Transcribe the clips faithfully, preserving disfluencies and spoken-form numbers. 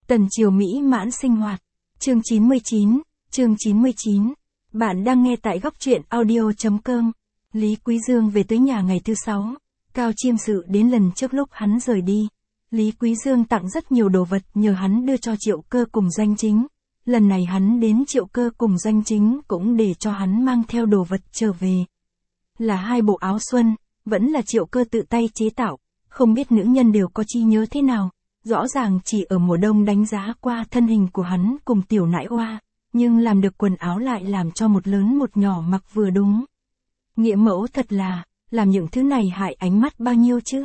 Tần triều mỹ mãn sinh hoạt. Chương chín mươi chín, chương chín mươi chín. Bạn đang nghe tại góc truyện audio.com. Lý Quý Dương về tới nhà ngày thứ sáu. Cao Chiêm Sự đến lần trước lúc hắn rời đi. Lý Quý Dương tặng rất nhiều đồ vật nhờ hắn đưa cho Triệu Cơ cùng Doanh Chính. Lần này hắn đến Triệu Cơ cùng Doanh Chính cũng để cho hắn mang theo đồ vật trở về. Là hai bộ áo xuân, vẫn là Triệu Cơ tự tay chế tạo, không biết nữ nhân đều có chi nhớ thế nào. Rõ ràng chỉ ở mùa đông đánh giá qua thân hình của hắn cùng tiểu nãi oa, nhưng làm được quần áo lại làm cho một lớn một nhỏ mặc vừa đúng. Nghĩa mẫu thật là, làm những thứ này hại ánh mắt bao nhiêu chứ.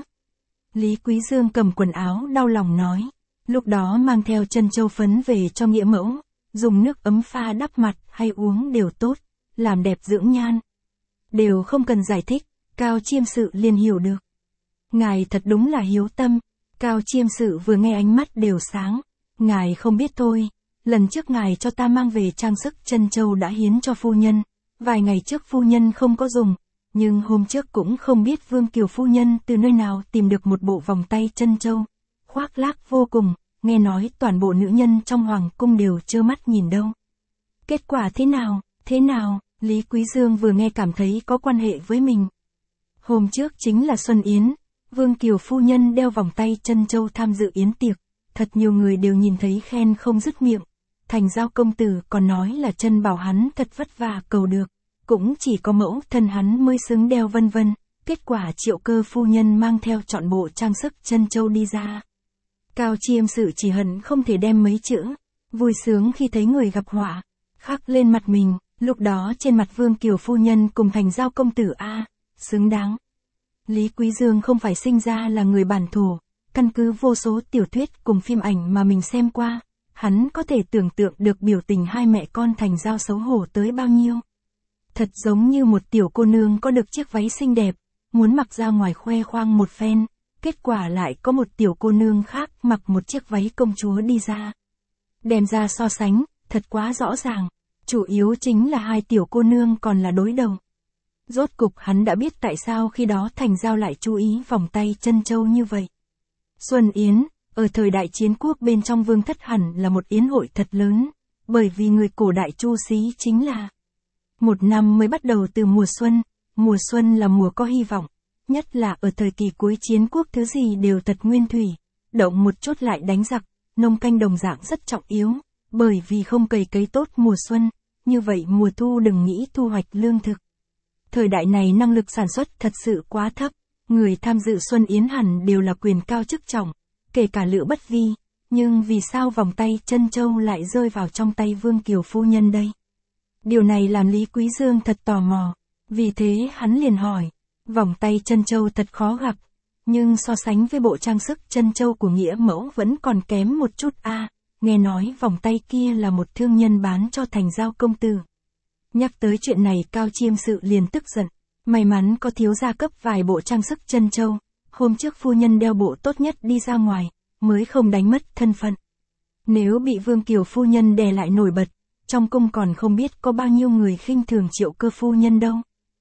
Lý Quý Dương cầm quần áo đau lòng nói, lúc đó mang theo chân châu phấn về cho nghĩa mẫu, dùng nước ấm pha đắp mặt hay uống đều tốt, làm đẹp dưỡng nhan. Đều không cần giải thích, Cao Chiêm Sự liền hiểu được. Ngài thật đúng là hiếu tâm. Cao Chiêm Sự vừa nghe ánh mắt đều sáng. Ngài không biết thôi, lần trước ngài cho ta mang về trang sức chân châu đã hiến cho phu nhân, vài ngày trước phu nhân không có dùng, nhưng hôm trước cũng không biết Vương Kiều phu nhân từ nơi nào tìm được một bộ vòng tay chân châu, khoác lác vô cùng, nghe nói toàn bộ nữ nhân trong hoàng cung đều trơ mắt nhìn đâu. Kết quả thế nào, thế nào, Lý Quý Dương vừa nghe cảm thấy có quan hệ với mình. Hôm trước chính là Xuân Yến. Vương Kiều phu nhân đeo vòng tay chân châu tham dự yến tiệc, thật nhiều người đều nhìn thấy khen không dứt miệng. Thành Giao công tử còn nói là chân bảo hắn thật vất vả cầu được, cũng chỉ có mẫu thân hắn mới xứng đeo vân vân. Kết quả Triệu Cơ phu nhân mang theo trọn bộ trang sức chân châu đi ra. Cao Chiêm Sự chỉ hận không thể đem mấy chữ vui sướng khi thấy người gặp họa khắc lên mặt mình, lúc đó trên mặt Vương Kiều phu nhân cùng Thành Giao công tử a, xứng đáng. Lý Quý Dương không phải sinh ra là người bản thổ, căn cứ vô số tiểu thuyết cùng phim ảnh mà mình xem qua, hắn có thể tưởng tượng được biểu tình hai mẹ con Thành Giao xấu hổ tới bao nhiêu. Thật giống như một tiểu cô nương có được chiếc váy xinh đẹp, muốn mặc ra ngoài khoe khoang một phen, kết quả lại có một tiểu cô nương khác mặc một chiếc váy công chúa đi ra. Đem ra so sánh, thật quá rõ ràng, chủ yếu chính là hai tiểu cô nương còn là đối đầu. Rốt cục hắn đã biết tại sao khi đó Thành Giao lại chú ý vòng tay chân châu như vậy. Xuân Yến, ở thời đại chiến quốc bên trong vương thất hẳn là một yến hội thật lớn, bởi vì người cổ đại Chu Xí chính là một năm mới bắt đầu từ mùa xuân, mùa xuân là mùa có hy vọng, nhất là ở thời kỳ cuối chiến quốc thứ gì đều tật nguyên thủy, động một chút lại đánh giặc, nông canh đồng dạng rất trọng yếu, bởi vì không cày cấy tốt mùa xuân, như vậy mùa thu đừng nghĩ thu hoạch lương thực. Thời đại này năng lực sản xuất thật sự quá thấp, người tham dự Xuân Yến hẳn đều là quyền cao chức trọng, kể cả Lữ Bất Vi, nhưng vì sao vòng tay chân châu lại rơi vào trong tay Vương Kiều phu nhân đây? Điều này làm Lý Quý Dương thật tò mò, vì thế hắn liền hỏi, vòng tay chân châu thật khó gặp, nhưng so sánh với bộ trang sức chân châu của nghĩa mẫu vẫn còn kém một chút a. À, nghe nói vòng tay kia là một thương nhân bán cho Thành Giao công tử. Nhắc tới chuyện này Cao Chiêm Sự liền tức giận, may mắn có thiếu gia cấp vài bộ trang sức chân châu, hôm trước phu nhân đeo bộ tốt nhất đi ra ngoài, mới không đánh mất thân phận. Nếu bị Vương Kiều phu nhân đè lại nổi bật, trong cung còn không biết có bao nhiêu người khinh thường Triệu Cơ phu nhân đâu.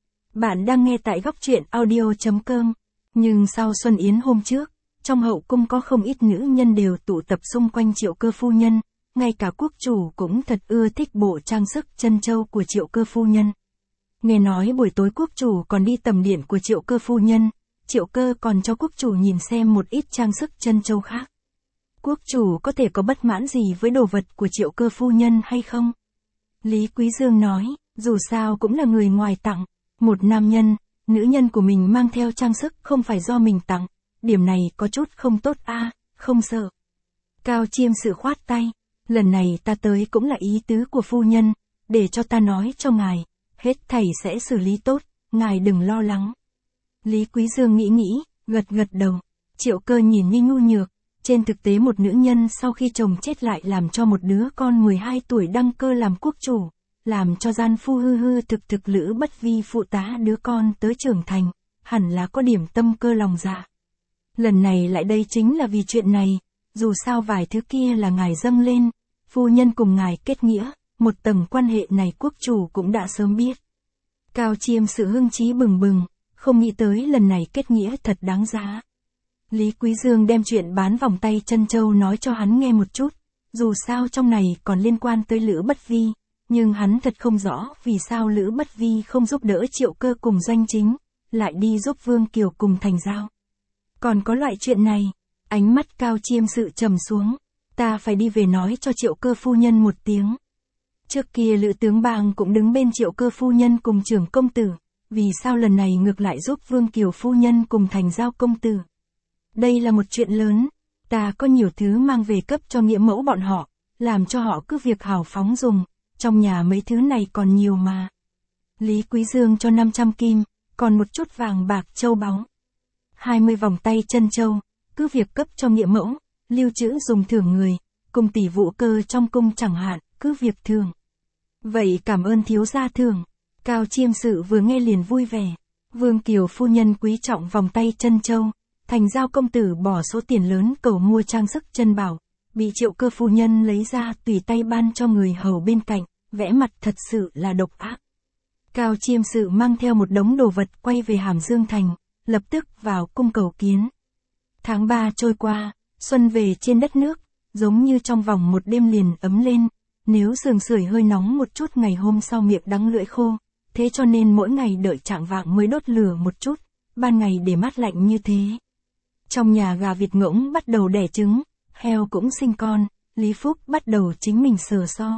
Bạn đang nghe tại góc truyện audio.com, nhưng sau Xuân Yến hôm trước, trong hậu cung có không ít nữ nhân đều tụ tập xung quanh Triệu Cơ phu nhân. Ngay cả quốc chủ cũng thật ưa thích bộ trang sức chân châu của Triệu Cơ phu nhân. Nghe nói buổi tối quốc chủ còn đi tầm điện của Triệu Cơ phu nhân, Triệu Cơ còn cho quốc chủ nhìn xem một ít trang sức chân châu khác. Quốc chủ có thể có bất mãn gì với đồ vật của Triệu Cơ phu nhân hay không? Lý Quý Dương nói, dù sao cũng là người ngoài tặng, một nam nhân, nữ nhân của mình mang theo trang sức không phải do mình tặng, điểm này có chút không tốt a, à, không sợ. Cao Chiêm Sự khoát tay. Lần này ta tới cũng là ý tứ của phu nhân, để cho ta nói cho ngài, hết thảy sẽ xử lý tốt, ngài đừng lo lắng. Lý Quý Dương nghĩ nghĩ, gật gật đầu, Triệu Cơ nhìn như nhu nhược, trên thực tế một nữ nhân sau khi chồng chết lại làm cho một đứa con mười hai tuổi đăng cơ làm quốc chủ, làm cho gian phu hư hư thực thực Lữ Bất Vi phụ tá đứa con tới trưởng thành, hẳn là có điểm tâm cơ lòng dạ. Lần này lại đây chính là vì chuyện này. Dù sao vài thứ kia là ngài dâng lên, phu nhân cùng ngài kết nghĩa, một tầng quan hệ này quốc chủ cũng đã sớm biết. Cao Chiêm Sự hưng trí bừng bừng, không nghĩ tới lần này kết nghĩa thật đáng giá. Lý Quý Dương đem chuyện bán vòng tay chân châu nói cho hắn nghe một chút, Dù sao trong này còn liên quan tới Lữ Bất Vi, nhưng hắn thật không rõ vì sao Lữ Bất Vi không giúp đỡ Triệu Cơ cùng Doanh Chính, lại đi giúp Vương Kiều cùng Thành Giao. Còn có loại chuyện này, ánh mắt Cao Chiêm Sự trầm xuống, ta phải đi về nói cho Triệu Cơ phu nhân một tiếng. Trước kia Lữ tướng Bang cũng đứng bên Triệu Cơ phu nhân cùng Trưởng công tử, vì sao lần này ngược lại giúp Vương Kiều phu nhân cùng Thành Giao công tử? Đây là một chuyện lớn, ta có nhiều thứ mang về cấp cho nghĩa mẫu bọn họ, làm cho họ cứ việc hào phóng dùng, trong nhà mấy thứ này còn nhiều mà. Lý Quý Dương cho năm trăm kim, còn một chút vàng bạc châu báu. hai mươi vòng tay chân châu, cứ việc cấp cho nghĩa mẫu, lưu trữ dùng thưởng người, cùng tỷ vụ cơ trong cung chẳng hạn, cứ việc thưởng. Vậy cảm ơn thiếu gia thưởng. Cao Chiêm Sự vừa nghe liền vui vẻ. Vương Kiều phu nhân quý trọng vòng tay chân châu, Thành Giao công tử bỏ số tiền lớn cầu mua trang sức chân bảo, bị Triệu Cơ phu nhân lấy ra tùy tay ban cho người hầu bên cạnh, vẽ mặt thật sự là độc ác. Cao Chiêm Sự mang theo một đống đồ vật quay về Hàm Dương Thành, lập tức vào cung cầu kiến. Tháng ba trôi qua, xuân về trên đất nước, giống như trong vòng một đêm liền ấm lên, nếu giường sưởi hơi nóng một chút ngày hôm sau miệng đắng lưỡi khô, thế cho nên mỗi ngày đợi chạng vạng mới đốt lửa một chút, ban ngày để mát lạnh như thế. Trong nhà gà vịt ngỗng bắt đầu đẻ trứng, heo cũng sinh con, Lý Phúc bắt đầu chính mình sờ so.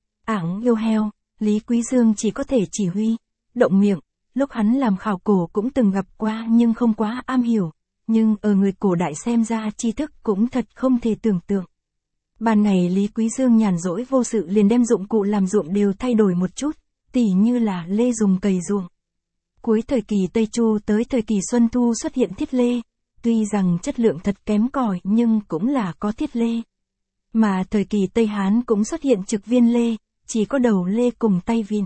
Ảng yêu heo, Lý Quý Dương chỉ có thể chỉ huy, động miệng, lúc hắn làm khảo cổ cũng từng gặp qua nhưng không quá am hiểu, nhưng ở người cổ đại xem ra tri thức cũng thật không thể tưởng tượng. Ban ngày Lý Quý Dương nhàn rỗi vô sự liền đem dụng cụ làm ruộng đều thay đổi một chút, tỉ như là lê dùng cày ruộng. Cuối thời kỳ Tây Chu tới thời kỳ Xuân Thu xuất hiện thiết lê, tuy rằng chất lượng thật kém cỏi nhưng cũng là có thiết lê. Mà thời kỳ Tây Hán cũng xuất hiện trực viên lê, chỉ có đầu lê cùng tay vịn.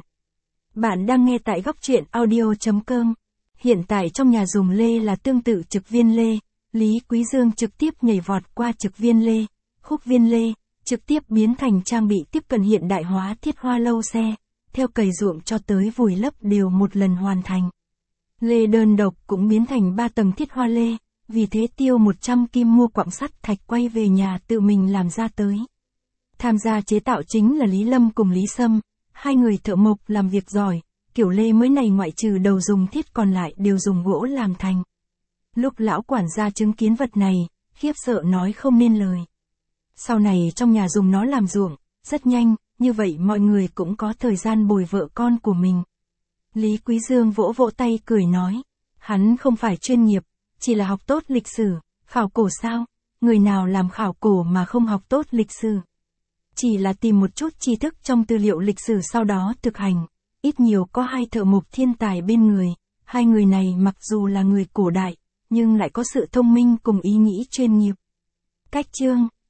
Bạn đang nghe tại góc truyện audio.com. Hiện tại trong nhà dùng lê là tương tự trực viên lê, Lý Quý Dương trực tiếp nhảy vọt qua trực viên lê, khúc viên lê, trực tiếp biến thành trang bị tiếp cận hiện đại hóa thiết hoa lâu xe, theo cày ruộng cho tới vùi lấp đều một lần hoàn thành. Lê đơn độc cũng biến thành ba tầng thiết hoa lê, vì thế tiêu một trăm kim mua quặng sắt thạch quay về nhà tự mình làm ra tới. Tham gia chế tạo chính là Lý Lâm cùng Lý Sâm, hai người thợ mộc làm việc giỏi, kiểu lê mới này ngoại trừ đầu dùng thiết còn lại đều dùng gỗ làm thành. Lúc lão quản gia chứng kiến vật này, khiếp sợ nói không nên lời. Sau này trong nhà dùng nó làm ruộng, rất nhanh, như vậy mọi người cũng có thời gian bồi vợ con của mình. Lý Quý Dương vỗ vỗ tay cười nói, hắn không phải chuyên nghiệp, chỉ là học tốt lịch sử, khảo cổ sao, người nào làm khảo cổ mà không học tốt lịch sử. Chỉ là tìm một chút tri thức trong tư liệu lịch sử sau đó thực hành, ít nhiều có hai thợ mộc thiên tài bên người, hai người này mặc dù là người cổ đại, nhưng lại có sự thông minh cùng ý nghĩ chuyên nghiệp. Cách chương